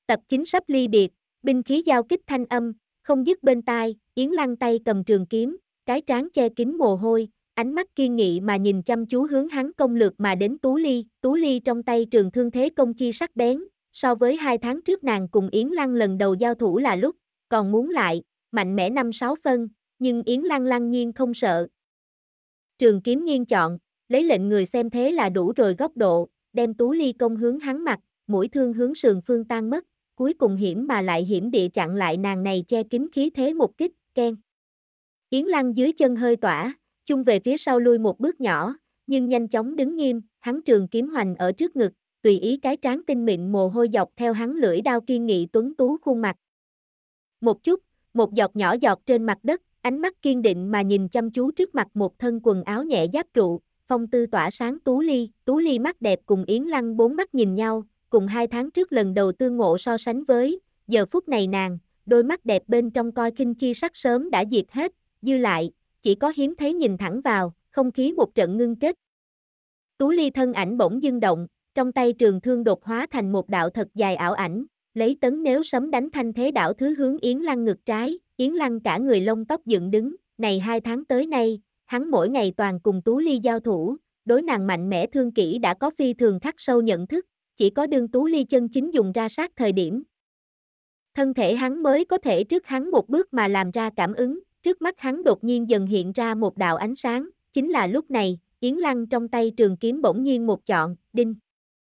Tập 9 sắp ly biệt, binh khí giao kích thanh âm, không dứt bên tai, Yến Lăng tay cầm trường kiếm, cái trán che kín mồ hôi, ánh mắt kiên nghị mà nhìn chăm chú hướng hắn công lược mà đến Tú Ly trong tay trường thương thế công chi sắc bén, so với 2 tháng trước nàng cùng Yến Lăng lần đầu giao thủ là lúc, còn muốn lại, mạnh mẽ 5-6 phân, nhưng Yến Lăng lăng nhiên không sợ. Trường kiếm nghiêng chọn, lấy lệnh người xem thế là đủ rồi góc độ, đem Tú Ly công hướng hắn mặt, mũi thương hướng sườn phương tan mất, cuối cùng hiểm mà lại hiểm địa chặn lại nàng này che kín khí thế một kích, keng. Yến Lăng dưới chân hơi tỏa, chung về phía sau lui một bước nhỏ, nhưng nhanh chóng đứng nghiêm, hắn trường kiếm hoành ở trước ngực, tùy ý cái trán tinh mịn mồ hôi dọc theo hắn lưỡi đao kiên nghị tuấn tú khuôn mặt. Một chút, một giọt nhỏ giọt trên mặt đất, ánh mắt kiên định mà nhìn chăm chú trước mặt một thân quần áo nhẹ giáp trụ, phong tư tỏa sáng Tú Ly mắt đẹp cùng Yến Lăng bốn mắt nhìn nhau, cùng 2 tháng trước lần đầu tương ngộ so sánh với, giờ phút này nàng, đôi mắt đẹp bên trong coi kinh chi sắc sớm đã diệt hết, dư lại, chỉ có hiếm thấy nhìn thẳng vào, không khí một trận ngưng kết. Tú Ly thân ảnh bỗng dưng động, trong tay trường thương đột hóa thành một đạo thật dài ảo ảnh, lấy tấn nếu sấm đánh thanh thế đảo thứ hướng Yến Lăng ngực trái, Yến Lăng cả người lông tóc dựng đứng, này 2 tháng tới nay, hắn mỗi ngày toàn cùng Tú Ly giao thủ, đối nàng mạnh mẽ thương kỹ đã có phi thường khắc sâu nhận thức, chỉ có đương Tú Ly chân chính dùng ra sát thời điểm. Thân thể hắn mới có thể trước hắn một bước mà làm ra cảm ứng, trước mắt hắn đột nhiên dần hiện ra một đạo ánh sáng, chính là lúc này, Yến Lăng trong tay trường kiếm bỗng nhiên một chọn, đinh.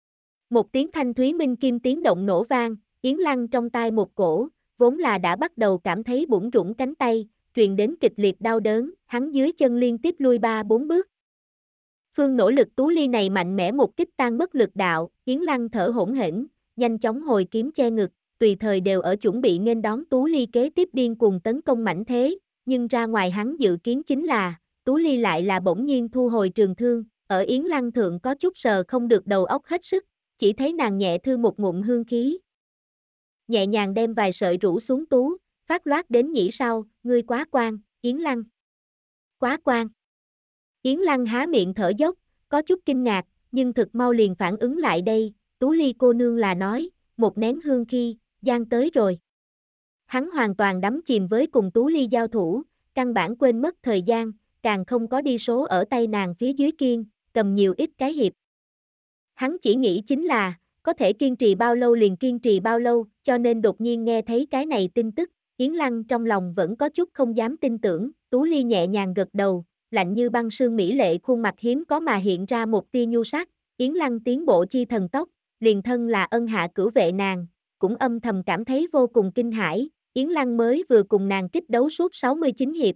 Một tiếng thanh thúy minh kim tiếng động nổ vang, Yến Lăng trong tai một cổ, vốn là đã bắt đầu cảm thấy bủn rủn cánh tay, truyền đến kịch liệt đau đớn, hắn dưới chân liên tiếp lui 3-4 bước. Phương nỗ lực Tú Ly này mạnh mẽ một kích tan mất lực đạo, Yến Lăng thở hổn hển, nhanh chóng hồi kiếm che ngực, tùy thời đều ở chuẩn bị nghênh đón Tú Ly kế tiếp điên cuồng tấn công mãnh thế, nhưng ra ngoài hắn dự kiến chính là, Tú Ly lại là bỗng nhiên thu hồi trường thương, ở Yến Lăng thượng có chút sờ không được đầu óc hết sức, chỉ thấy nàng nhẹ thư một ngụm hương khí. Nhẹ nhàng đem vài sợi rủ xuống tú, phát loát đến nhĩ sau, ngươi quá quan, Yến Lăng. Quá quan. Yến Lăng há miệng thở dốc, có chút kinh ngạc, nhưng thực mau liền phản ứng lại đây, Tú Ly cô nương là nói, một nén hương khi, gian tới rồi. Hắn hoàn toàn đắm chìm với cùng Tú Ly giao thủ, căn bản quên mất thời gian, càng không có đi số ở tay nàng phía dưới kiên, cầm nhiều ít cái hiệp. Hắn chỉ nghĩ chính là, có thể kiên trì bao lâu liền kiên trì bao lâu, cho nên đột nhiên nghe thấy cái này tin tức, Yến Lăng trong lòng vẫn có chút không dám tin tưởng, Tú Ly nhẹ nhàng gật đầu, lạnh như băng sương mỹ lệ khuôn mặt hiếm có mà hiện ra một tia nhu sắc, Yến Lăng tiến bộ chi thần tốc, liền thân là ân hạ cửu vệ nàng, cũng âm thầm cảm thấy vô cùng kinh hãi, Yến Lăng mới vừa cùng nàng kích đấu suốt 69 hiệp.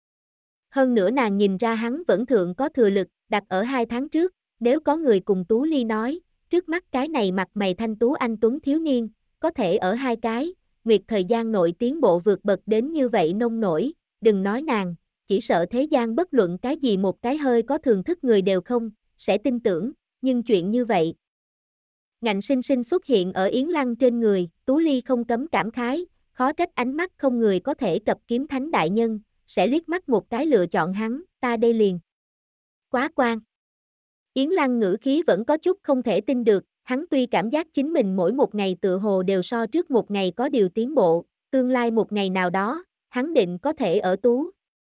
Hơn nữa nàng nhìn ra hắn vẫn thượng có thừa lực, đặt ở 2 tháng trước, nếu có người cùng Tú Ly nói, trước mắt cái này mặt mày thanh tú anh tuấn thiếu niên, có thể ở 2 cái, nguyệt thời gian nội tiến bộ vượt bậc đến như vậy nông nổi, đừng nói nàng, chỉ sợ thế gian bất luận cái gì một cái hơi có thường thức người đều không, sẽ tin tưởng, nhưng chuyện như vậy. Ngạnh sinh sinh xuất hiện ở Yến Lăng trên người, Tú Ly không cấm cảm khái, khó trách ánh mắt không người có thể cập kiếm thánh đại nhân, sẽ liếc mắt một cái lựa chọn hắn, ta đây liền. Quá quan. Yến Lăng ngữ khí vẫn có chút không thể tin được, hắn tuy cảm giác chính mình mỗi một ngày tựa hồ đều so trước một ngày có điều tiến bộ, tương lai một ngày nào đó, hắn định có thể ở Tú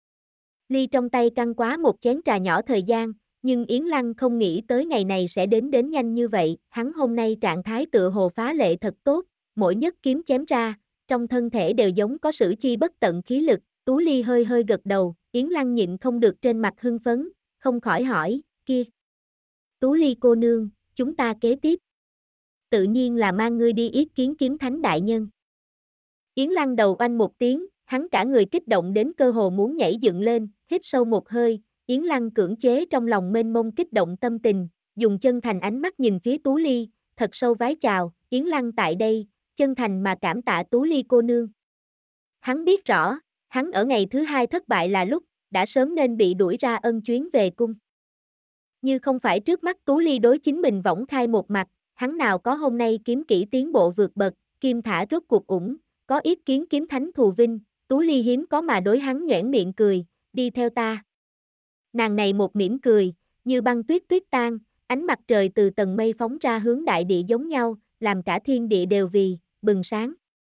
Ly trong tay căng quá một chén trà nhỏ thời gian, nhưng Yến Lăng không nghĩ tới ngày này sẽ đến nhanh như vậy, hắn hôm nay trạng thái tựa hồ phá lệ thật tốt, mỗi nhất kiếm chém ra, trong thân thể đều giống có sử chi bất tận khí lực, Tú Ly hơi hơi gật đầu, Yến Lăng nhịn không được trên mặt hưng phấn, không khỏi hỏi, kia. Tú Ly cô nương, chúng ta kế tiếp. Tự nhiên là mang ngươi đi yết kiến kiếm thánh đại nhân. Yến Lăng đầu oanh một tiếng, hắn cả người kích động đến cơ hồ muốn nhảy dựng lên, hít sâu một hơi, Yến Lăng cưỡng chế trong lòng mênh mông kích động tâm tình, dùng chân thành ánh mắt nhìn phía Tú Ly, thật sâu vái chào, Yến Lăng tại đây, chân thành mà cảm tạ Tú Ly cô nương. Hắn biết rõ, hắn ở ngày thứ 2 thất bại là lúc, đã sớm nên bị đuổi ra ân chuyến về cung. Như không phải trước mắt Tú Ly đối chính mình võng khai một mặt, hắn nào có hôm nay kiếm kỹ tiến bộ vượt bậc, kim thả rốt cuộc ủng, có yết kiến kiếm thánh thù vinh, Tú Ly hiếm có mà đối hắn nhoẻn miệng cười, đi theo ta. Nàng này một mỉm cười, như băng tuyết tuyết tan, ánh mặt trời từ tầng mây phóng ra hướng đại địa giống nhau, làm cả thiên địa đều vì bừng sáng.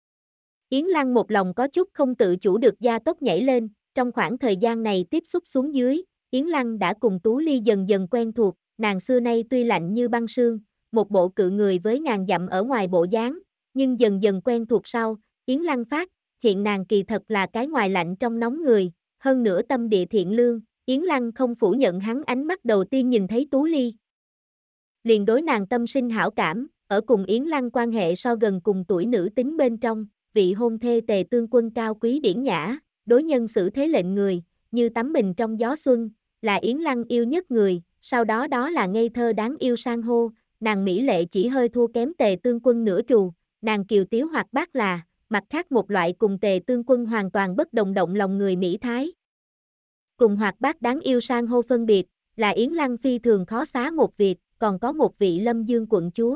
Yến Lăng một lòng có chút không tự chủ được gia tốc nhảy lên, trong khoảng thời gian này tiếp xúc xuống dưới, Yến Lăng đã cùng Tú Ly dần dần quen thuộc, nàng xưa nay tuy lạnh như băng sương, một bộ cự người với ngàn dặm ở ngoài bộ dáng, nhưng dần dần quen thuộc sau, Yến Lăng phát hiện nàng kỳ thật là cái ngoài lạnh trong nóng người, hơn nữa tâm địa thiện lương, Yến Lăng không phủ nhận hắn ánh mắt đầu tiên nhìn thấy Tú Ly. Liền đối nàng tâm sinh hảo cảm, ở cùng Yến Lăng quan hệ so gần cùng tuổi nữ tính bên trong, vị hôn thê Tề Tương Quân cao quý điển nhã, đối nhân xử thế lệnh người, như tắm mình trong gió xuân, là Yến Lăng yêu nhất người, sau đó đó là ngây thơ đáng yêu san hô, nàng mỹ lệ chỉ hơi thua kém Tề Tương Quân nửa trù, nàng kiều tiếu hoạt bát là, mặt khác một loại cùng Tề Tương Quân hoàn toàn bất đồng động lòng người mỹ thái. Cùng hoạt bát đáng yêu san hô phân biệt, là Yến Lăng phi thường khó xá một việc, còn có một vị Lâm Dương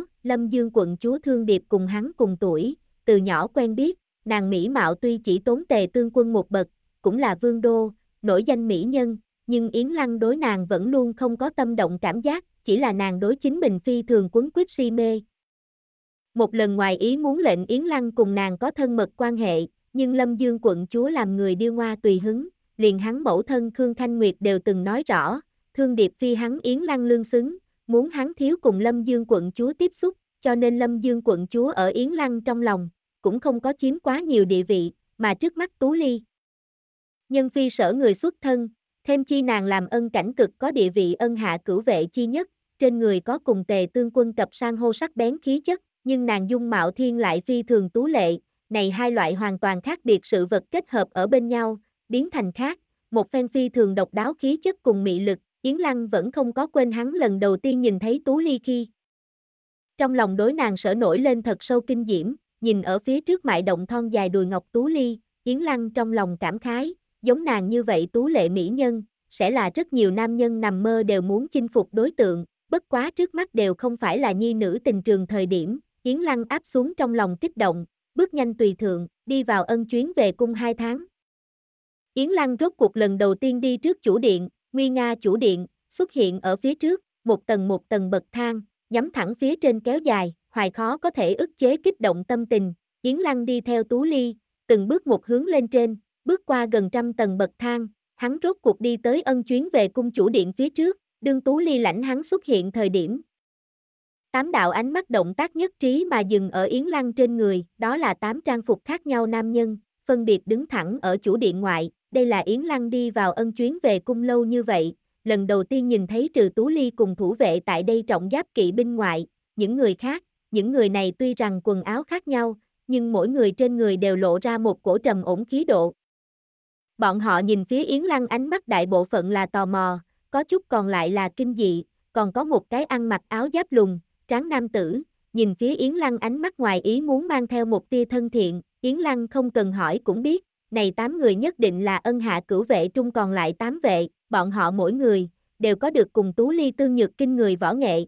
quận chúa Thương Điệp cùng hắn cùng tuổi, từ nhỏ quen biết, nàng mỹ mạo tuy chỉ tốn Tề Tương Quân một bậc, cũng là vương đô, nổi danh mỹ nhân, nhưng Yến Lăng đối nàng vẫn luôn không có tâm động cảm giác, chỉ là nàng đối chính mình phi thường quấn quýt si mê. Một lần ngoài ý muốn lệnh Yến Lăng cùng nàng có thân mật quan hệ, nhưng Lâm Dương quận chúa làm người điêu ngoa tùy hứng, liền hắn mẫu thân Khương Thanh Nguyệt đều từng nói rõ, Thương Điệp phi hắn Yến Lăng lương xứng, muốn hắn thiếu cùng Lâm Dương quận chúa tiếp xúc, cho nên Lâm Dương quận chúa ở Yến Lăng trong lòng, cũng không có chiếm quá nhiều địa vị, mà trước mắt Tú Ly. Nhân phi sở người xuất thân, thêm chi nàng làm ân cảnh cực có địa vị ân hạ cửu vệ chi nhất, trên người có cùng Tề Tương Quân cập sang hô sắc bén khí chất, nhưng nàng dung mạo thiên lại phi thường tú lệ, này hai loại hoàn toàn khác biệt sự vật kết hợp ở bên nhau, biến thành khác, một phen phi thường độc đáo khí chất cùng mị lực, Yến Lăng vẫn không có quên hắn lần đầu tiên nhìn thấy Tú Ly khi. Trong lòng đối nàng sở nổi lên thật sâu kinh diễm, nhìn ở phía trước mại động thon dài đùi ngọc Tú Ly, Yến Lăng trong lòng cảm khái, giống nàng như vậy tú lệ mỹ nhân, sẽ là rất nhiều nam nhân nằm mơ đều muốn chinh phục đối tượng, bất quá trước mắt đều không phải là nhi nữ tình trường thời điểm, Yến Lăng áp xuống trong lòng kích động, bước nhanh tùy thượng, đi vào ân chuyến về cung 2 tháng. Yến Lăng rốt cuộc lần đầu tiên đi trước chủ điện, nguy nga chủ điện, xuất hiện ở phía trước, một tầng bậc thang, nhắm thẳng phía trên kéo dài, hoài khó có thể ức chế kích động tâm tình, Yến Lăng đi theo Tú Ly, từng bước một hướng lên trên, bước qua gần trăm tầng bậc thang, hắn rốt cuộc đi tới ân chuyến về cung chủ điện phía trước, đương Tú Ly lãnh hắn xuất hiện thời điểm. 8 đạo ánh mắt động tác nhất trí mà dừng ở Yến Lăng trên người, đó là 8 trang phục khác nhau nam nhân, phân biệt đứng thẳng ở chủ điện ngoại, đây là Yến Lăng đi vào ân chuyến về cung lâu như vậy, lần đầu tiên nhìn thấy trừ Tú Ly cùng thủ vệ tại đây trọng giáp kỵ binh ngoại, những người khác, những người này tuy rằng quần áo khác nhau, nhưng mỗi người trên người đều lộ ra một cổ trầm ổn khí độ. Bọn họ nhìn phía Yến Lăng ánh mắt đại bộ phận là tò mò, có chút còn lại là kinh dị, còn có một cái ăn mặc áo giáp lùn, tráng nam tử, nhìn phía Yến Lăng ánh mắt ngoài ý muốn mang theo một tia thân thiện, Yến Lăng không cần hỏi cũng biết, này 8 người nhất định là ân hạ cửu vệ trung còn lại 8 vệ, bọn họ mỗi người, đều có được cùng Tú Ly tương nhược kinh người võ nghệ.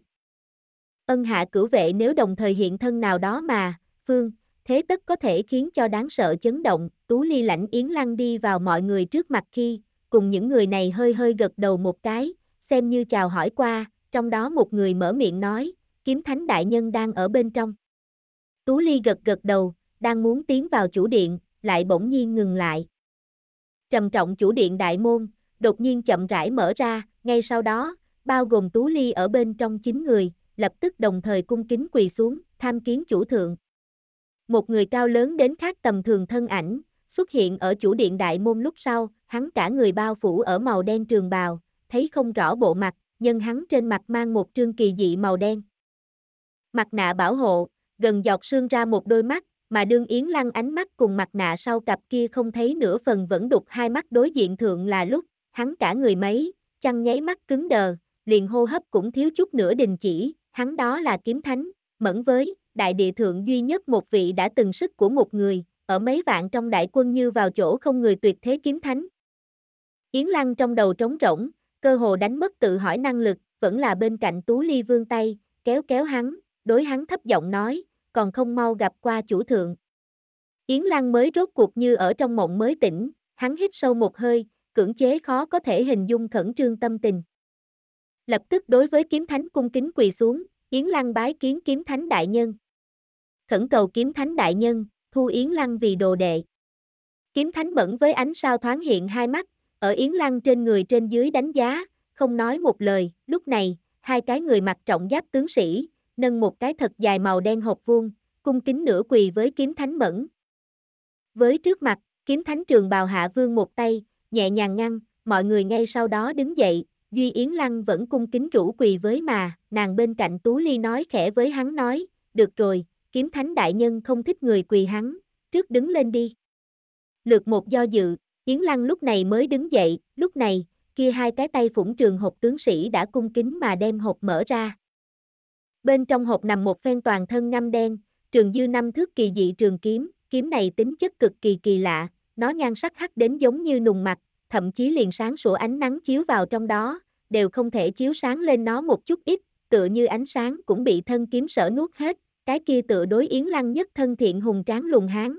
Ân hạ cửu vệ nếu đồng thời hiện thân nào đó mà, phương, thế tất có thể khiến cho đáng sợ chấn động, Tú Ly lãnh Yến Lăng đi vào mọi người trước mặt khi, cùng những người này hơi hơi gật đầu một cái, xem như chào hỏi qua, trong đó một người mở miệng nói, Kiếm Thánh đại nhân đang ở bên trong. Tú Ly gật gật đầu, đang muốn tiến vào chủ điện, lại bỗng nhiên ngừng lại. Trầm trọng chủ điện đại môn, đột nhiên chậm rãi mở ra, ngay sau đó, bao gồm Tú Ly ở bên trong 9 người, lập tức đồng thời cung kính quỳ xuống, tham kiến chủ thượng. Một người cao lớn đến khác tầm thường thân ảnh, xuất hiện ở chủ điện đại môn lúc sau, hắn cả người bao phủ ở màu đen trường bào, thấy không rõ bộ mặt, nhưng hắn trên mặt mang một trương kỳ dị màu đen. Mặt nạ bảo hộ, gần giọt sương ra một đôi mắt, mà đương Yến Lăng ánh mắt cùng mặt nạ sau cặp kia không thấy nửa phần vẫn đục hai mắt đối diện thượng là lúc, hắn cả người mấy, chăng nháy mắt cứng đờ, liền hô hấp cũng thiếu chút nữa đình chỉ, hắn đó là Kiếm Thánh, mẫn với, đại địa thượng duy nhất một vị đã từng sức của một người, ở mấy vạn trong đại quân như vào chỗ không người tuyệt thế Kiếm Thánh. Yến Lăng trong đầu trống rỗng, cơ hồ đánh mất tự hỏi năng lực, vẫn là bên cạnh Tú Ly vươn tay, kéo kéo hắn, đối hắn thấp giọng nói, còn không mau gặp qua chủ thượng. Yến Lăng mới rốt cuộc như ở trong mộng mới tỉnh, hắn hít sâu một hơi, cưỡng chế khó có thể hình dung khẩn trương tâm tình. Lập tức đối với Kiếm Thánh cung kính quỳ xuống, Yến Lăng bái kiến Kiếm Thánh đại nhân. khẩn cầu kiếm thánh đại nhân, thu Yến Lăng vì đồ đệ. Kiếm thánh Mẫn với ánh sao thoáng hiện hai mắt, ở Yến Lăng trên người trên dưới đánh giá, không nói một lời. Lúc này, hai cái người mặc trọng giáp tướng sĩ, nâng một cái thật dài màu đen hộp vuông, cung kính nửa quỳ với kiếm thánh Mẫn. Với trước mặt, kiếm thánh Trường Bào Hạ Vương một tay, nhẹ nhàng ngăn, mọi người ngay sau đó đứng dậy, duy Yến Lăng vẫn cung kính rũ quỳ với mà, nàng bên cạnh Tú Ly nói khẽ với hắn nói, được rồi, kiếm thánh đại nhân không thích người quỳ hắn, trước đứng lên đi. Lượt một do dự, Yến Lăng lúc này mới đứng dậy, lúc này, kia hai cái tay phủng trường hộp tướng sĩ đã cung kính mà đem hộp mở ra. Bên trong hộp nằm một phen toàn thân ngăm đen, trường dư 5 thước kỳ dị trường kiếm, kiếm này tính chất cực kỳ kỳ lạ, nó nhan sắc hắc đến giống như nùng mặt, thậm chí liền sáng sủa ánh nắng chiếu vào trong đó, đều không thể chiếu sáng lên nó một chút ít, tựa như ánh sáng cũng bị thân kiếm sở nuốt hết, cái kia tựa đối Yến Lăng nhất thân thiện hùng tráng lùng hán.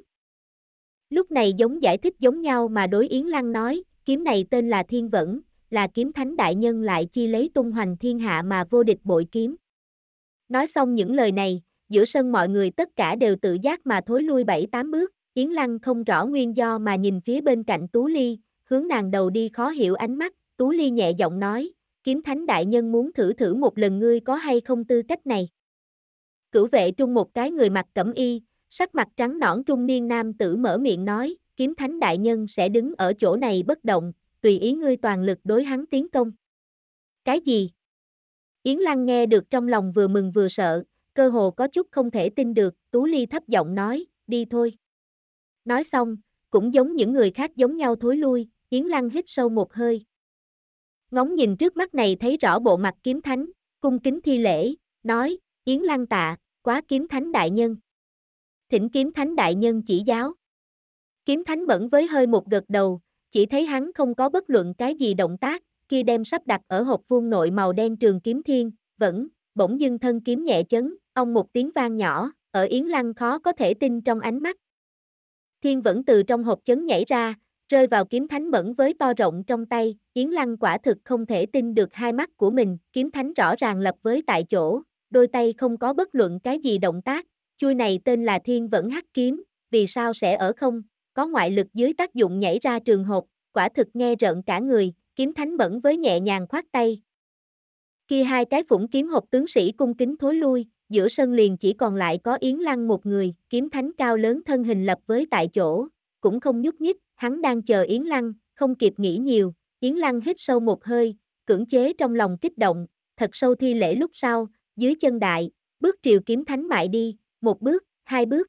Lúc này giống giải thích giống nhau mà đối Yến Lăng nói, kiếm này tên là Thiên Vẫn, là kiếm thánh đại nhân lại chi lấy tung hoành thiên hạ mà vô địch bội kiếm. Nói xong những lời này, giữa sân mọi người tất cả đều tự giác mà thối lui 7-8 bước, Yến Lăng không rõ nguyên do mà nhìn phía bên cạnh Tú Ly, hướng nàng đầu đi khó hiểu ánh mắt, Tú Ly nhẹ giọng nói, kiếm thánh đại nhân muốn thử một lần ngươi có hay không tư cách này. Cửu vệ trung một cái người mặc cẩm y, sắc mặt trắng nõn trung niên nam tử mở miệng nói, kiếm thánh đại nhân sẽ đứng ở chỗ này bất động, tùy ý ngươi toàn lực đối hắn tiến công. Cái gì? Yến Lăng nghe được trong lòng vừa mừng vừa sợ, cơ hồ có chút không thể tin được, Tú Ly thấp giọng nói, đi thôi. Nói xong, cũng giống những người khác giống nhau thối lui, Yến Lăng hít sâu một hơi. Ngóng nhìn trước mắt này thấy rõ bộ mặt kiếm thánh, cung kính thi lễ, nói, Yến Lăng tạ, quá kiếm thánh đại nhân. Thỉnh kiếm thánh đại nhân chỉ giáo. Kiếm thánh Mẫn với hơi một gật đầu, chỉ thấy hắn không có bất luận cái gì động tác, kia đem sắp đặt ở hộp vuông nội màu đen trường kiếm Thiên Vẫn, bỗng dưng thân kiếm nhẹ chấn, ông một tiếng vang nhỏ, ở Yến Lăng khó có thể tin trong ánh mắt. Thiên Vẫn từ trong hộp chấn nhảy ra, rơi vào kiếm thánh Mẫn với to rộng trong tay, Yến Lăng quả thực không thể tin được hai mắt của mình, kiếm thánh rõ ràng lập với tại chỗ, đôi tay không có bất luận cái gì động tác, chuôi này tên là Thiên Vẫn hắc kiếm, vì sao sẽ ở không, có ngoại lực dưới tác dụng nhảy ra trường hộp, quả thực nghe rợn cả người, kiếm thánh Mẫn với nhẹ nhàng khoát tay. Kia hai cái phủng kiếm hộp tướng sĩ cung kính thối lui, giữa sân liền chỉ còn lại có Yến Lăng một người, kiếm thánh cao lớn thân hình lập với tại chỗ, cũng không nhúc nhích, hắn đang chờ Yến Lăng, không kịp nghĩ nhiều, Yến Lăng hít sâu một hơi, cưỡng chế trong lòng kích động, thật sâu thi lễ lúc sau, dưới chân đại, bước triều kiếm thánh mại đi, một bước, hai bước.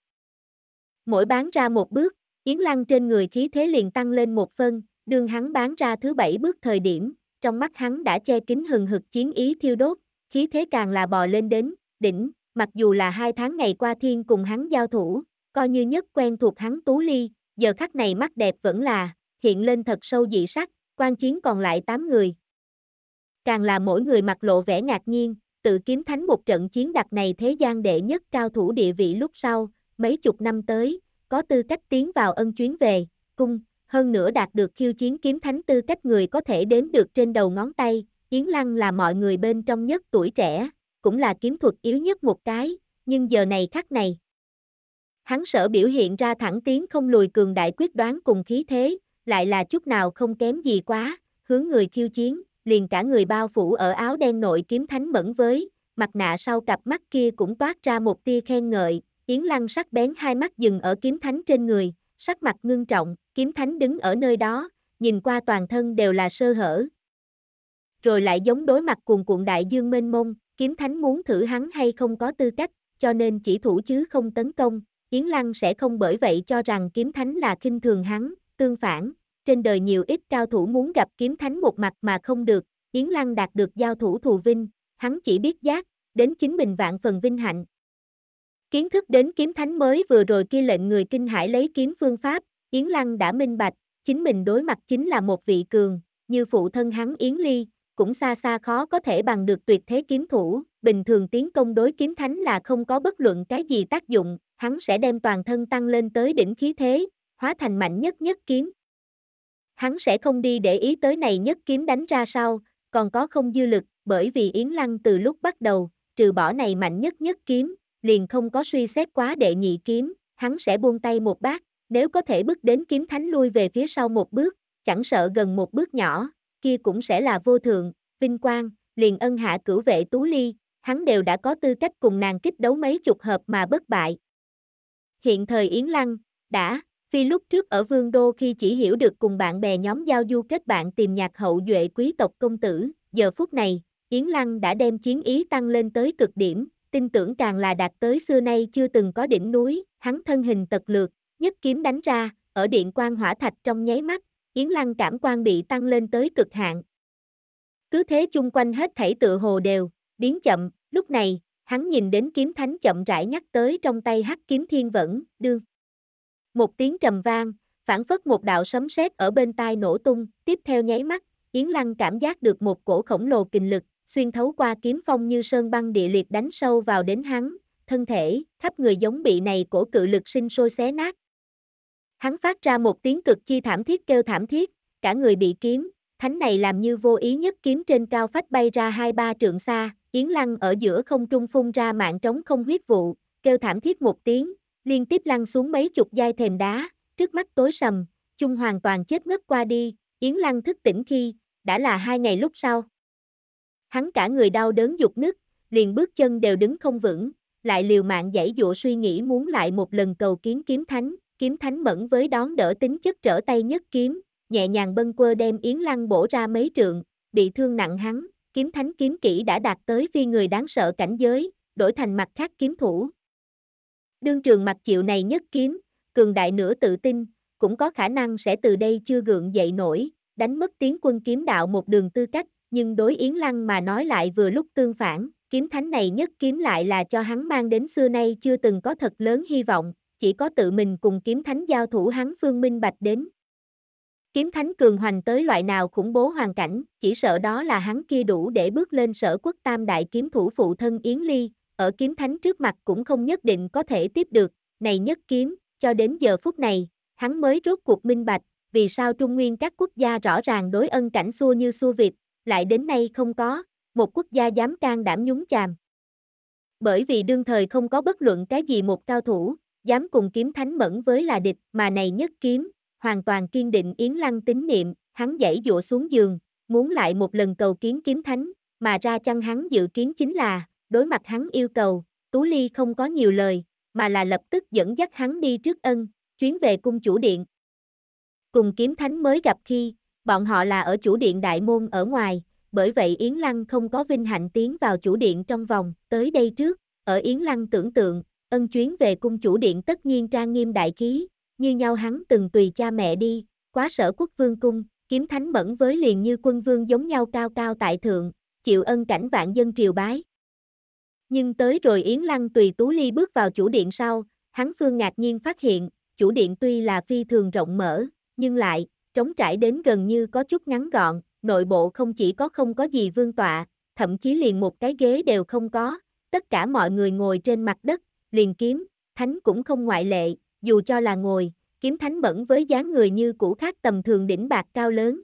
Mỗi bán ra một bước, Yến Lăng trên người khí thế liền tăng lên một phân, đương hắn bán ra thứ 7 bước thời điểm, trong mắt hắn đã che kín hừng hực chiến ý thiêu đốt, khí thế càng là bò lên đến đỉnh, mặc dù là 2 tháng ngày qua thiên cùng hắn giao thủ, coi như nhất quen thuộc hắn Tú Ly, giờ khắc này mắt đẹp vẫn là hiện lên thật sâu dị sắc, quan chiến còn lại 8 người. Càng là mỗi người mặt lộ vẻ ngạc nhiên, tự kiếm thánh một trận chiến đặc này thế gian đệ nhất cao thủ địa vị lúc sau, mấy chục năm tới, có tư cách tiến vào ân chuyến về, cung, hơn nữa đạt được khiêu chiến kiếm thánh tư cách người có thể đếm được trên đầu ngón tay, Yến Lăng là mọi người bên trong nhất tuổi trẻ, cũng là kiếm thuật yếu nhất một cái, nhưng giờ này khắc này. Hắn sở biểu hiện ra thẳng tiến không lùi cường đại quyết đoán cùng khí thế, lại là chút nào không kém gì quá, hướng người khiêu chiến, liền cả người bao phủ ở áo đen nội kiếm thánh Mẫn với, mặt nạ sau cặp mắt kia cũng toát ra một tia khen ngợi, Yến Lăng sắc bén hai mắt dừng ở kiếm thánh trên người, sắc mặt ngưng trọng, kiếm thánh đứng ở nơi đó, nhìn qua toàn thân đều là sơ hở. Rồi lại giống đối mặt cuồn cuộn đại dương mênh mông, kiếm thánh muốn thử hắn hay không có tư cách, cho nên chỉ thủ chứ không tấn công, Yến Lăng sẽ không bởi vậy cho rằng kiếm thánh là khinh thường hắn, tương phản, trên đời nhiều ít cao thủ muốn gặp kiếm thánh một mặt mà không được, Yến Lăng đạt được giao thủ thù vinh, hắn chỉ biết giác, đến chính mình vạn phần vinh hạnh. Kiến thức đến kiếm thánh mới vừa rồi kia lệnh người kinh hãi lấy kiếm phương pháp, Yến Lăng đã minh bạch, chính mình đối mặt chính là một vị cường, như phụ thân hắn Yến Ly, cũng xa xa khó có thể bằng được tuyệt thế kiếm thủ, bình thường tiến công đối kiếm thánh là không có bất luận cái gì tác dụng, hắn sẽ đem toàn thân tăng lên tới đỉnh khí thế, hóa thành mạnh nhất nhất kiếm. Hắn sẽ không đi để ý tới này nhất kiếm đánh ra sao, còn có không dư lực, bởi vì Yến Lăng từ lúc bắt đầu, trừ bỏ này mạnh nhất nhất kiếm, liền không có suy xét quá đệ nhị kiếm, hắn sẽ buông tay một bát, nếu có thể bước đến kiếm thánh lui về phía sau một bước, chẳng sợ gần một bước nhỏ, kia cũng sẽ là vô thượng, vinh quang, liền ân hạ cửu vệ Tú Ly, hắn đều đã có tư cách cùng nàng kích đấu mấy chục hợp mà bất bại. Hiện thời Yến Lăng, Phi lúc trước ở Vương Đô khi chỉ hiểu được cùng bạn bè nhóm giao du kết bạn tìm nhạc hậu duệ quý tộc công tử, giờ phút này, Yến Lăng đã đem chiến ý tăng lên tới cực điểm, tin tưởng càng là đạt tới xưa nay chưa từng có đỉnh núi, hắn thân hình tật lược, nhất kiếm đánh ra, ở điện quang hỏa thạch trong nháy mắt, Yến Lăng cảm quan bị tăng lên tới cực hạn. Cứ thế chung quanh hết thảy tựa hồ đều, biến chậm, lúc này, hắn nhìn đến kiếm thánh chậm rãi nhắc tới trong tay hắc kiếm thiên vẫn, đương. Một tiếng trầm vang, phảng phất một đạo sấm sét ở bên tai nổ tung, tiếp theo nháy mắt, Yến Lăng cảm giác được một cổ khổng lồ kình lực, xuyên thấu qua kiếm phong như sơn băng địa liệt đánh sâu vào đến hắn, thân thể, khắp người giống bị này cổ cự lực sinh sôi xé nát. Hắn phát ra một tiếng cực chi thảm thiết kêu thảm thiết, cả người bị kiếm, thánh này làm như vô ý nhất kiếm trên cao phách bay ra 2-3 trượng xa, Yến Lăng ở giữa không trung phun ra mạng trống không huyết vụ, kêu thảm thiết một tiếng, liên tiếp lăn xuống mấy chục giai thềm đá, trước mắt tối sầm, chung hoàn toàn chết ngất qua đi, Yến Lăng thức tỉnh khi, đã là 2 ngày lúc sau. Hắn cả người đau đớn dục nứt, liền bước chân đều đứng không vững, lại liều mạng giãy dụa suy nghĩ muốn lại một lần cầu kiến kiếm thánh mẫn với đón đỡ tính chất trở tay nhất kiếm, nhẹ nhàng bâng quơ đem Yến Lăng bổ ra mấy trượng, bị thương nặng hắn, kiếm thánh kiếm kỹ đã đạt tới phi người đáng sợ cảnh giới, đổi thành mặt khác kiếm thủ. Đương trường mặt chịu này nhất kiếm, cường đại nửa tự tin, cũng có khả năng sẽ từ đây chưa gượng dậy nổi, đánh mất tiến quân kiếm đạo một đường tư cách, nhưng đối Yến Lăng mà nói lại vừa lúc tương phản, kiếm thánh này nhất kiếm lại là cho hắn mang đến xưa nay chưa từng có thật lớn hy vọng, chỉ có tự mình cùng kiếm thánh giao thủ hắn phương minh bạch đến. Kiếm thánh cường hoành tới loại nào khủng bố hoàn cảnh, chỉ sợ đó là hắn kia đủ để bước lên sở quốc tam đại kiếm thủ phụ thân Yến Ly, ở kiếm thánh trước mặt cũng không nhất định có thể tiếp được, này nhất kiếm, cho đến giờ phút này, hắn mới rốt cuộc minh bạch, vì sao Trung Nguyên các quốc gia rõ ràng đối ân cảnh xua như xua vịt, lại đến nay không có, một quốc gia dám can đảm nhúng chàm. Bởi vì đương thời không có bất luận cái gì một cao thủ, dám cùng kiếm thánh mẫn với là địch, mà này nhất kiếm, hoàn toàn kiên định Yến Lăng tín niệm, hắn giãy dụa xuống giường, muốn lại một lần cầu kiến kiếm thánh, mà ra chăng hắn dự kiến chính là, đối mặt hắn yêu cầu, Tú Ly không có nhiều lời, mà là lập tức dẫn dắt hắn đi trước chuyến về cung chủ điện. Cùng kiếm thánh mới gặp khi, bọn họ là ở chủ điện đại môn ở ngoài, bởi vậy Yến Lăng không có vinh hạnh tiến vào chủ điện trong vòng, tới đây trước, ở Yến Lăng tưởng tượng, chuyến về cung chủ điện tất nhiên trang nghiêm đại khí, như nhau hắn từng tùy cha mẹ đi, quá sở quốc vương cung, kiếm thánh mẫn với liền như quân vương giống nhau cao cao tại thượng, chịu ân cảnh vạn dân triều bái. Nhưng tới rồi Yến Lăng tùy Tú Ly bước vào chủ điện sau, hắn phương ngạc nhiên phát hiện, chủ điện tuy là phi thường rộng mở, nhưng lại, trống trải đến gần như có chút ngắn gọn, nội bộ không chỉ có không có gì vương tọa, thậm chí liền một cái ghế đều không có, tất cả mọi người ngồi trên mặt đất, liền kiếm, thánh cũng không ngoại lệ, dù cho là ngồi, kiếm thánh mẫn với dáng người như cũ khác tầm thường đỉnh bạc cao lớn.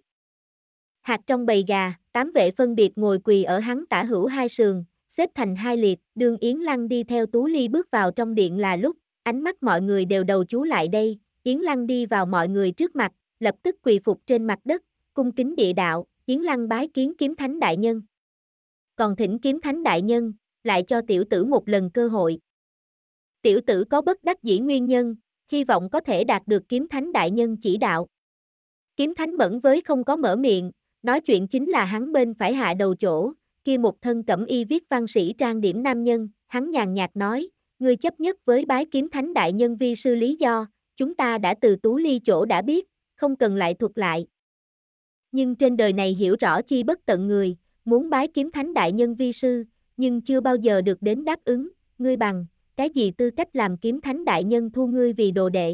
Hạt trong bầy gà, 8 vệ phân biệt ngồi quỳ ở hắn tả hữu hai sườn, xếp thành hai liệt, đương Yến Lăng đi theo Tú Ly bước vào trong điện là lúc, ánh mắt mọi người đều đầu chú lại đây, Yến Lăng đi vào mọi người trước mặt, lập tức quỳ phục trên mặt đất, cung kính địa đạo, Yến Lăng bái kiến kiếm thánh đại nhân. Còn thỉnh kiếm thánh đại nhân, lại cho tiểu tử một lần cơ hội. Tiểu tử có bất đắc dĩ nguyên nhân, hy vọng có thể đạt được kiếm thánh đại nhân chỉ đạo. Kiếm thánh mẫn với không có mở miệng, nói chuyện chính là hắn bên phải hạ đầu chỗ, kia một thân cẩm y viết văn sĩ trang điểm nam nhân, hắn nhàn nhạt nói, ngươi chấp nhất với bái kiếm thánh đại nhân vi sư lý do, chúng ta đã từ Tú Ly chỗ đã biết, không cần lại thuật lại. Nhưng trên đời này hiểu rõ chi bất tận người, muốn bái kiếm thánh đại nhân vi sư, nhưng chưa bao giờ được đến đáp ứng, ngươi bằng, cái gì tư cách làm kiếm thánh đại nhân thu ngươi vì đồ đệ?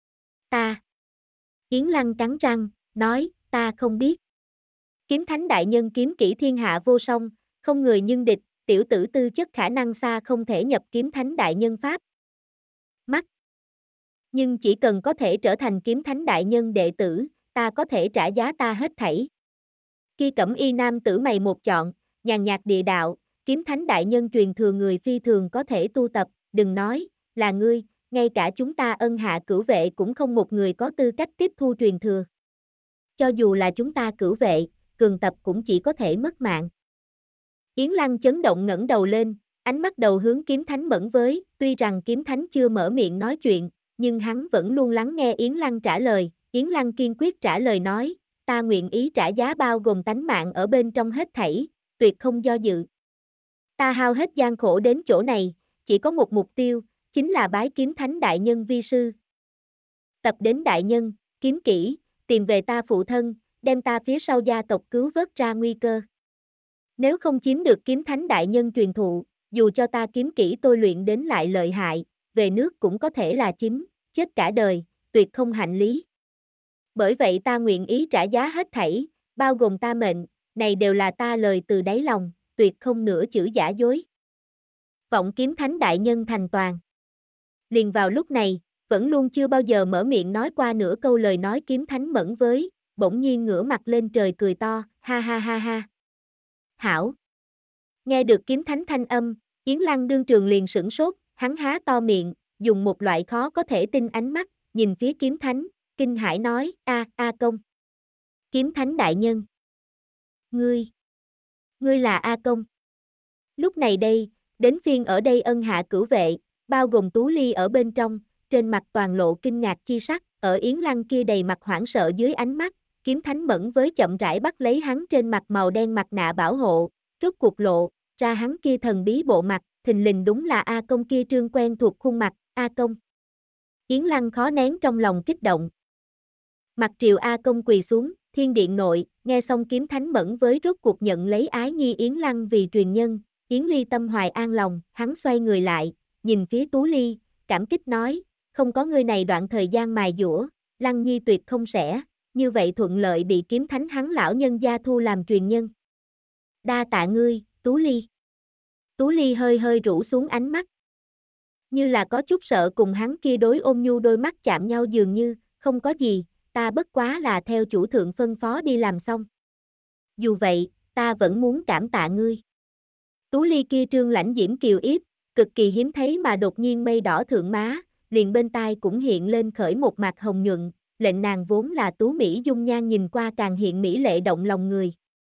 Ta. Yến Lăng cắn răng, nói, ta không biết. Kiếm thánh đại nhân kiếm kỹ thiên hạ vô song, không người nhưng địch, tiểu tử tư chất khả năng xa không thể nhập kiếm thánh đại nhân pháp. Mắt. Nhưng chỉ cần có thể trở thành kiếm thánh đại nhân đệ tử, ta có thể trả giá ta hết thảy. Khi cẩm y nam tử mày một chọn, nhàn nhạt địa đạo, kiếm thánh đại nhân truyền thừa người phi thường có thể tu tập, đừng nói, là ngươi, ngay cả chúng ta Ân Hạ Cửu Vệ cũng không một người có tư cách tiếp thu truyền thừa. Cho dù là chúng ta Cửu Vệ, cường tập cũng chỉ có thể mất mạng. Yến Lăng chấn động ngẩng đầu lên, ánh mắt đầu hướng Kiếm Thánh Mẫn với, tuy rằng Kiếm Thánh chưa mở miệng nói chuyện, nhưng hắn vẫn luôn lắng nghe Yến Lăng trả lời. Yến Lăng kiên quyết trả lời nói, ta nguyện ý trả giá bao gồm tánh mạng ở bên trong hết thảy, tuyệt không do dự. Ta hao hết gian khổ đến chỗ này, chỉ có một mục tiêu, chính là bái Kiếm Thánh Đại Nhân vi sư. Tập đến Đại Nhân, kiếm kỹ, tìm về ta phụ thân, đem ta phía sau gia tộc cứu vớt ra nguy cơ. Nếu không chiếm được Kiếm Thánh Đại Nhân truyền thụ, dù cho ta kiếm kỹ tôi luyện đến lại lợi hại, về nước cũng có thể là chính, chết cả đời, tuyệt không hạnh lý. Bởi vậy ta nguyện ý trả giá hết thảy, bao gồm ta mệnh, này đều là ta lời từ đáy lòng, tuyệt không nửa chữ giả dối. Vọng Kiếm Thánh Đại Nhân thành toàn. Liền vào lúc này, vẫn luôn chưa bao giờ mở miệng nói qua nửa câu lời nói Kiếm Thánh Mẫn với, bỗng nhiên ngửa mặt lên trời cười to, ha ha ha ha. Hảo. Nghe được Kiếm Thánh thanh âm, Yến Lăng đương trường liền sửng sốt, hắn há to miệng, dùng một loại khó có thể tin ánh mắt, nhìn phía Kiếm Thánh, kinh hãi nói, A Công. Kiếm Thánh Đại Nhân. Ngươi là A Công. Lúc này đây, đến phiên ở đây Ân Hạ Cửu Vệ, bao gồm Tú Ly ở bên trong, trên mặt toàn lộ kinh ngạc chi sắc, ở Yến Lăng kia đầy mặt hoảng sợ dưới ánh mắt, Kiếm Thánh Mẫn với chậm rãi bắt lấy hắn trên mặt màu đen mặt nạ bảo hộ, rốt cuộc lộ ra hắn kia thần bí bộ mặt, thình lình đúng là A Công kia trương quen thuộc khuôn mặt, A Công. Yến Lăng khó nén trong lòng kích động. Mặt triều A Công quỳ xuống, thiên điện nội, nghe xong Kiếm Thánh Mẫn với rốt cuộc nhận lấy ái nhi Yến Lăng vì truyền nhân, Yến Ly tâm hoài an lòng, hắn xoay người lại, nhìn phía Tú Ly, cảm kích nói, không có ngươi này đoạn thời gian mài dũa, Lăng Nhi tuyệt không sẽ, như vậy thuận lợi bị Kiếm Thánh hắn lão nhân gia thu làm truyền nhân. Đa tạ ngươi, Tú Ly. Tú Ly hơi hơi rũ xuống ánh mắt. Như là có chút sợ cùng hắn kia đối ôm nhu đôi mắt chạm nhau dường như, không có gì, ta bất quá là theo chủ thượng phân phó đi làm xong. Dù vậy, ta vẫn muốn cảm tạ ngươi. Tú Ly kia trương lãnh diễm kiều yếp, cực kỳ hiếm thấy mà đột nhiên mây đỏ thượng má, liền bên tai cũng hiện lên khởi một mặt hồng nhuận, lệnh nàng vốn là tú mỹ dung nhan nhìn qua càng hiện mỹ lệ động lòng người.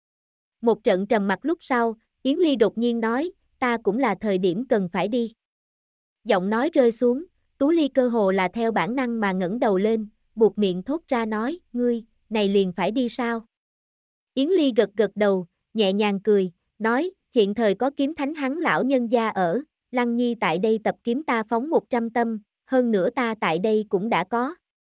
Một trận trầm mặc lúc sau, Yến Ly đột nhiên nói, ta cũng là thời điểm cần phải đi. Giọng nói rơi xuống, Tú Ly cơ hồ là theo bản năng mà ngẩng đầu lên, buột miệng thốt ra nói, ngươi, này liền phải đi sao? Yến Ly gật gật đầu, nhẹ nhàng cười, nói, hiện thời có Kiếm Thánh hắn lão nhân gia ở, Lăng Nhi tại đây tập kiếm ta phóng 100 tâm, hơn nữa ta tại đây cũng đã có.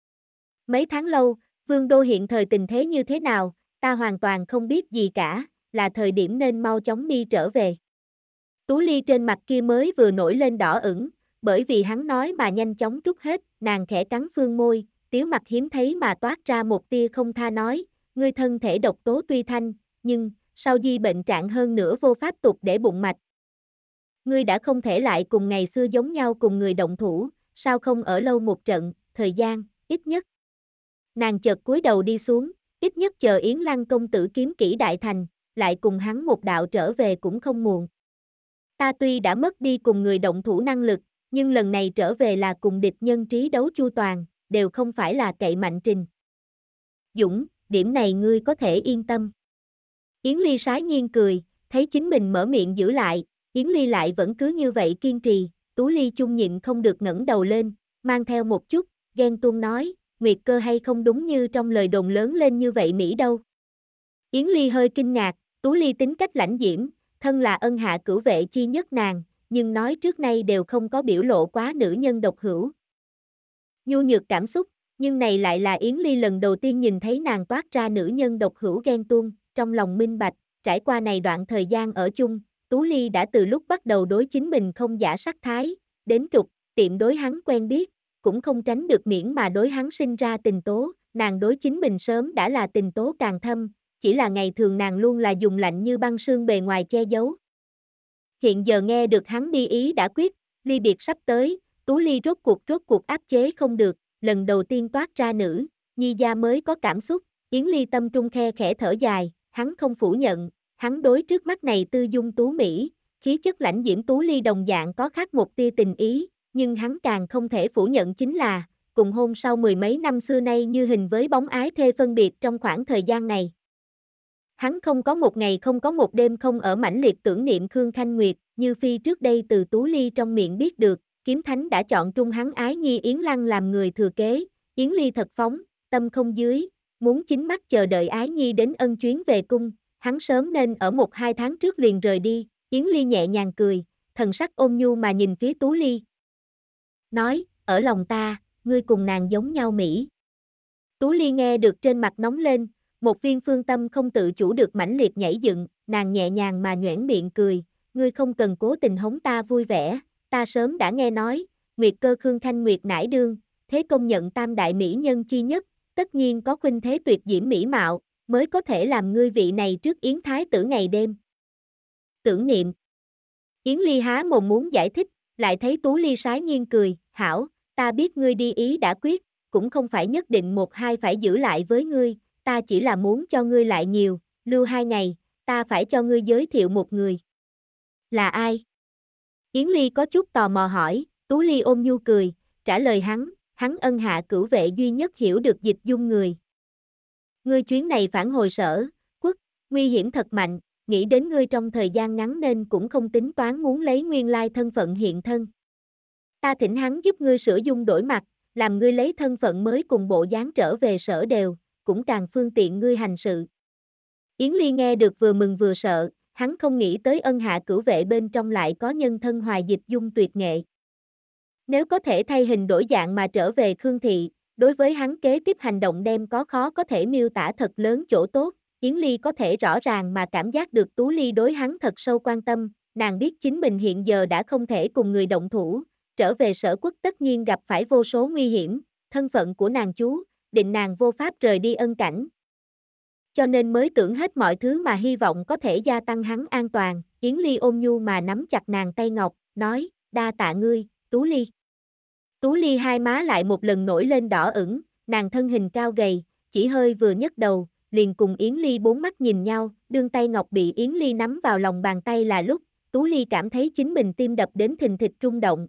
Mấy tháng lâu, Vương Đô hiện thời tình thế như thế nào, ta hoàn toàn không biết gì cả, là thời điểm nên mau chóng đi trở về. Tú Ly trên mặt kia mới vừa nổi lên đỏ ửng, bởi vì hắn nói mà nhanh chóng trút hết, nàng khẽ cắn phương môi, tiếu mặt hiếm thấy mà toát ra một tia không tha nói, ngươi thân thể độc tố tuy thanh, nhưng, sau di bệnh trạng hơn nữa vô pháp tục để bụng mạch. Ngươi đã không thể lại cùng ngày xưa giống nhau cùng người động thủ, sao không ở lâu một trận, thời gian, ít nhất. Nàng chợt cúi đầu đi xuống, ít nhất chờ Yến Lăng công tử kiếm kỹ đại thành, lại cùng hắn một đạo trở về cũng không muộn. Ta tuy đã mất đi cùng người động thủ năng lực, nhưng lần này trở về là cùng địch nhân trí đấu chu toàn, đều không phải là cậy mạnh trình. Dũng, điểm này ngươi có thể yên tâm. Yến Ly sái nhiên cười, thấy chính mình mở miệng giữ lại, Yến Ly lại vẫn cứ như vậy kiên trì, Tú Ly chung nhịn không được ngẩng đầu lên, mang theo một chút, ghen tuông nói, Nguyệt Cơ hay không đúng như trong lời đồn lớn lên như vậy Mỹ đâu. Yến Ly hơi kinh ngạc, Tú Ly tính cách lãnh diễm, thân là Ân Hạ Cửu Vệ chi nhất nàng, nhưng nói trước nay đều không có biểu lộ quá nữ nhân độc hữu. Nhu nhược cảm xúc, nhưng này lại là Yến Ly lần đầu tiên nhìn thấy nàng toát ra nữ nhân độc hữu ghen tuông, trong lòng minh bạch, trải qua này đoạn thời gian ở chung, Tú Ly đã từ lúc bắt đầu đối chính mình không giả sắc thái, đến trục, tiệm đối hắn quen biết, cũng không tránh được miễn mà đối hắn sinh ra tình tố, nàng đối chính mình sớm đã là tình tố càng thâm, chỉ là ngày thường nàng luôn là dùng lạnh như băng sương bề ngoài che giấu. Hiện giờ nghe được hắn đi ý đã quyết, ly biệt sắp tới, Tú Ly rốt cuộc áp chế không được, lần đầu tiên toát ra nữ, nhi gia mới có cảm xúc, Yến Ly tâm trung khe khẽ thở dài, hắn không phủ nhận, hắn đối trước mắt này tư dung tú Mỹ, khí chất lãnh diễm Tú Ly đồng dạng có khác một tia tình ý, nhưng hắn càng không thể phủ nhận chính là, cùng hôn sau mười mấy năm xưa nay như hình với bóng ái thê phân biệt trong khoảng thời gian này. Hắn không có một ngày không có một đêm không ở mãnh liệt tưởng niệm Khương Khanh Nguyệt, như phi trước đây từ Tú Ly trong miệng biết được, kiếm thánh đã chọn trung hắn ái nhi Yến Lăng làm người thừa kế, Yến Ly thật phóng, tâm không dưới, muốn chính mắt chờ đợi ái nhi đến ân chuyến về cung, hắn sớm nên ở 1-2 tháng trước liền rời đi, Yến Ly nhẹ nhàng cười, thần sắc ôn nhu mà nhìn phía Tú Ly. Nói, ở lòng ta, ngươi cùng nàng giống nhau Mỹ. Tú Ly nghe được trên mặt nóng lên, một viên phương tâm không tự chủ được mãnh liệt nhảy dựng, nàng nhẹ nhàng mà nhoẻn miệng cười, ngươi không cần cố tình hống ta vui vẻ, ta sớm đã nghe nói, Nguyệt Cơ Khương Khanh Nguyệt nải đương, thế công nhận tam đại mỹ nhân chi nhất, tất nhiên có khuynh thế tuyệt diễm mỹ mạo, mới có thể làm ngươi vị này trước Yến Thái tử ngày đêm. Tưởng niệm. Yến Ly há mồm muốn giải thích, lại thấy Tú Ly sái nhiên cười, hảo, ta biết ngươi đi ý đã quyết, cũng không phải nhất định 1-2 phải giữ lại với ngươi, ta chỉ là muốn cho ngươi lại nhiều, lưu 2 ngày, ta phải cho ngươi giới thiệu một người. Là ai? Yến Ly có chút tò mò hỏi, Tú Ly ôm nhu cười, trả lời hắn ân hạ cửu vệ duy nhất hiểu được dịch dung người. Ngươi chuyến này phản hồi Sở Quốc, nguy hiểm thật mạnh, nghĩ đến ngươi trong thời gian ngắn nên cũng không tính toán muốn lấy nguyên lai thân phận hiện thân. Ta thỉnh hắn giúp ngươi sửa dung đổi mặt, làm ngươi lấy thân phận mới cùng bộ dáng trở về Sở đều, cũng càng phương tiện ngươi hành sự. Yến Ly nghe được vừa mừng vừa sợ, hắn không nghĩ tới ân hạ cửu vệ bên trong lại có nhân thân hoài dịch dung tuyệt nghệ. Nếu có thể thay hình đổi dạng mà trở về Khương Thị, đối với hắn kế tiếp hành động đem có khó có thể miêu tả thật lớn chỗ tốt, Yến Ly có thể rõ ràng mà cảm giác được Tú Ly đối hắn thật sâu quan tâm, nàng biết chính mình hiện giờ đã không thể cùng người động thủ, trở về Sở Quốc tất nhiên gặp phải vô số nguy hiểm, thân phận của nàng chú, định nàng vô pháp rời đi ân cảnh. Cho nên mới tưởng hết mọi thứ mà hy vọng có thể gia tăng hắn an toàn, Yến Ly ôm nhu mà nắm chặt nàng tay ngọc, nói, đa tạ ngươi, Tú Ly. Tú Ly hai má lại một lần nổi lên đỏ ửng, nàng thân hình cao gầy, chỉ hơi vừa nhấc đầu, liền cùng Yến Ly bốn mắt nhìn nhau, đương tay ngọc bị Yến Ly nắm vào lòng bàn tay là lúc, Tú Ly cảm thấy chính mình tim đập đến thình thịch rung động.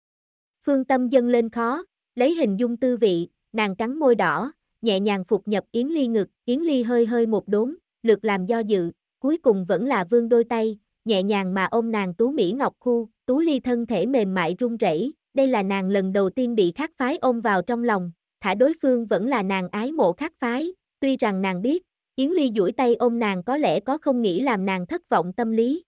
Phương tâm dâng lên khó, lấy hình dung tư vị, nàng cắn môi đỏ, nhẹ nhàng phục nhập Yến Ly ngực, Yến Ly hơi hơi một đốn, lược làm do dự, cuối cùng vẫn là vươn đôi tay, nhẹ nhàng mà ôm nàng Tú Mỹ Ngọc khu, Tú Ly thân thể mềm mại run rẩy, đây là nàng lần đầu tiên bị khác phái ôm vào trong lòng, thả đối phương vẫn là nàng ái mộ khác phái, tuy rằng nàng biết, Yến Ly duỗi tay ôm nàng có lẽ có không nghĩ làm nàng thất vọng tâm lý.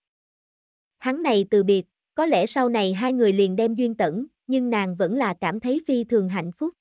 Hắn này từ biệt, có lẽ sau này hai người liền đem duyên tẩn, nhưng nàng vẫn là cảm thấy phi thường hạnh phúc.